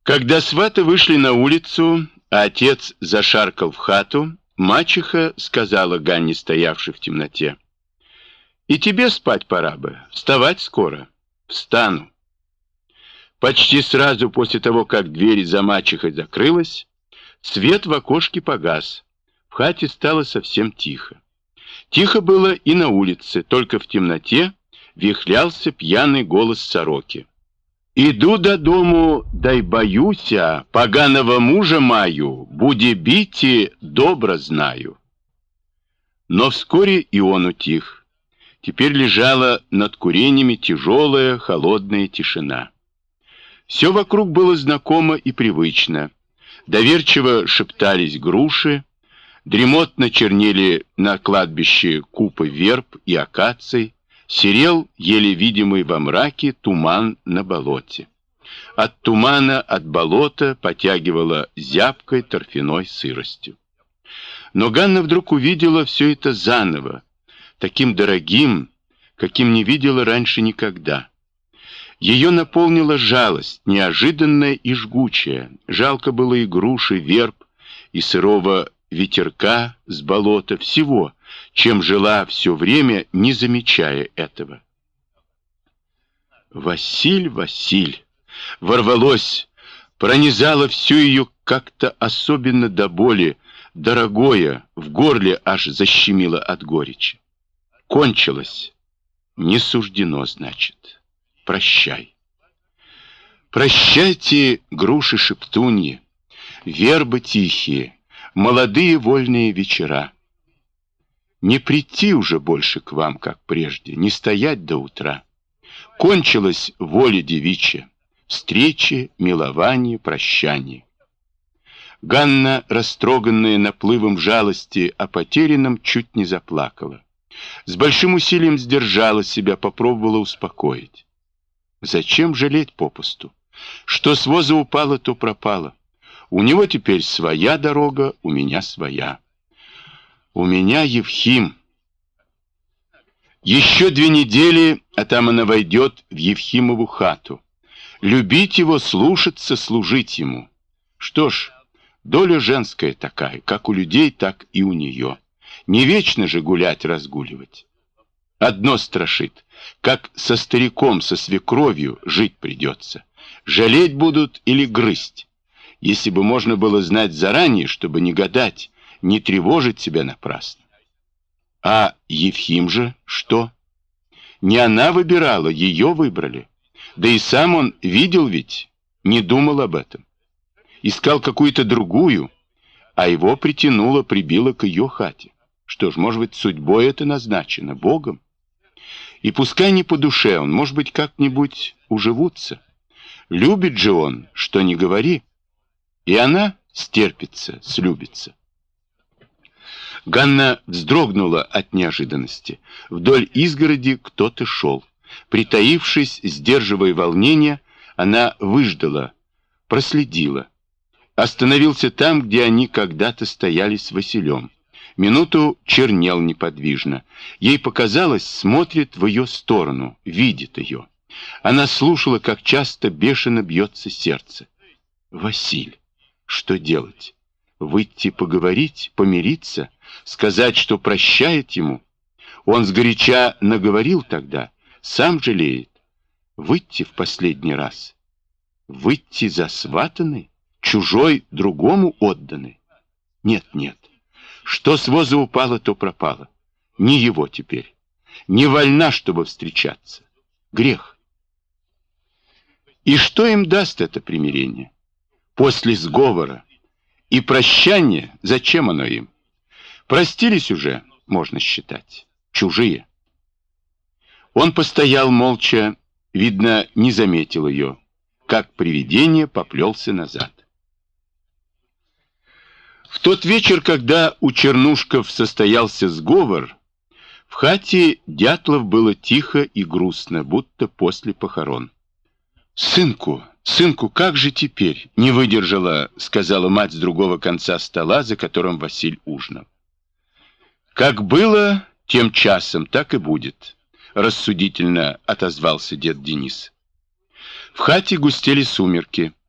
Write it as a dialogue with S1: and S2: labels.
S1: Когда сваты вышли на улицу, а отец зашаркал в хату, мачеха сказала Ганне, стоявшей в темноте: «И тебе спать пора бы, вставать скоро». «Встану». Почти сразу после того, как дверь за мачехой закрылась, свет в окошке погас, в хате стало совсем тихо. Тихо было и на улице, только в темноте вихлялся пьяный голос сороки. «Иду до дому, дай боюся, поганого мужа маю, буде бити, добро знаю». Но вскоре и он утих. Теперь лежала над курениями тяжелая, холодная тишина. Все вокруг было знакомо и привычно. Доверчиво шептались груши, дремотно чернели на кладбище купы верб и акаций, серел, еле видимый во мраке, туман на болоте. От тумана, от болота потягивало зябкой торфяной сыростью. Но Ганна вдруг увидела все это заново, таким дорогим, каким не видела раньше никогда. Ее наполнила жалость, неожиданная и жгучая. Жалко было и груши, верб, и сырого ветерка с болота, всего, чем жила все время, не замечая этого. «Василь, Василь!» ворвалось, пронизало всю ее как-то особенно до боли, дорогое, в горле аж защемило от горечи. Кончилось. Не суждено, значит. Прощай. Прощайте, груши-шептуньи, вербы тихие, молодые вольные вечера. Не прийти уже больше к вам, как прежде, не стоять до утра. Кончилась воля девичья, встречи, милование, прощание. Ганна, растроганная наплывом жалости о потерянном, чуть не заплакала. С большим усилием сдержала себя, попробовала успокоить. Зачем жалеть попусту? Что с воза упало, то пропало. У него теперь своя дорога, у меня своя. У меня Евхим. Еще 2 недели, а там она войдет в Евхимову хату. Любить его, слушаться, служить ему. Что ж, доля женская такая, как у людей, так и у нее. Не вечно же гулять-разгуливать. Одно страшит, как со стариком, со свекровью жить придется. Жалеть будут или грызть. Если бы можно было знать заранее, чтобы не гадать, не тревожить себя напрасно. А Евхим же что? Не она выбирала, ее выбрали. Да и сам он видел ведь, не думал об этом. Искал какую-то другую, а его притянуло, прибило к ее хате. Что ж, может быть, судьбой это назначено, Богом? И пускай не по душе он, может быть, как-нибудь уживутся. Любит же он, что ни говори. И она стерпится, слюбится. Ганна вздрогнула от неожиданности. Вдоль изгороди кто-то шел. Притаившись, сдерживая волнение, она выждала, проследила. Остановился там, где они когда-то стояли с Василем. Минуту чернел неподвижно. Ей показалось, смотрит в ее сторону, видит ее. Она слушала, как часто бешено бьется сердце. Василь, что делать? Выйти поговорить, помириться, сказать, что прощает ему? Он сгоряча наговорил тогда, сам жалеет. Выйти в последний раз? Выйти засватанный, чужой другому отданный? Нет, нет. Что с воза упало, то пропало. Не его теперь. Не вольна, чтобы встречаться. Грех. И что им даст это примирение? После сговора и прощания, зачем оно им? Простились уже, можно считать. Чужие. Он постоял молча, видно, не заметил ее, как привидение поплелся назад. В тот вечер, когда у Чернушков состоялся сговор, в хате Дятлов было тихо и грустно, будто после похорон. «Сынку, сынку, как же теперь?» — не выдержала, сказала мать с другого конца стола, за которым Василь ужинал. «Как было тем часом, так и будет», — рассудительно отозвался дед Денис. В хате густели сумерки.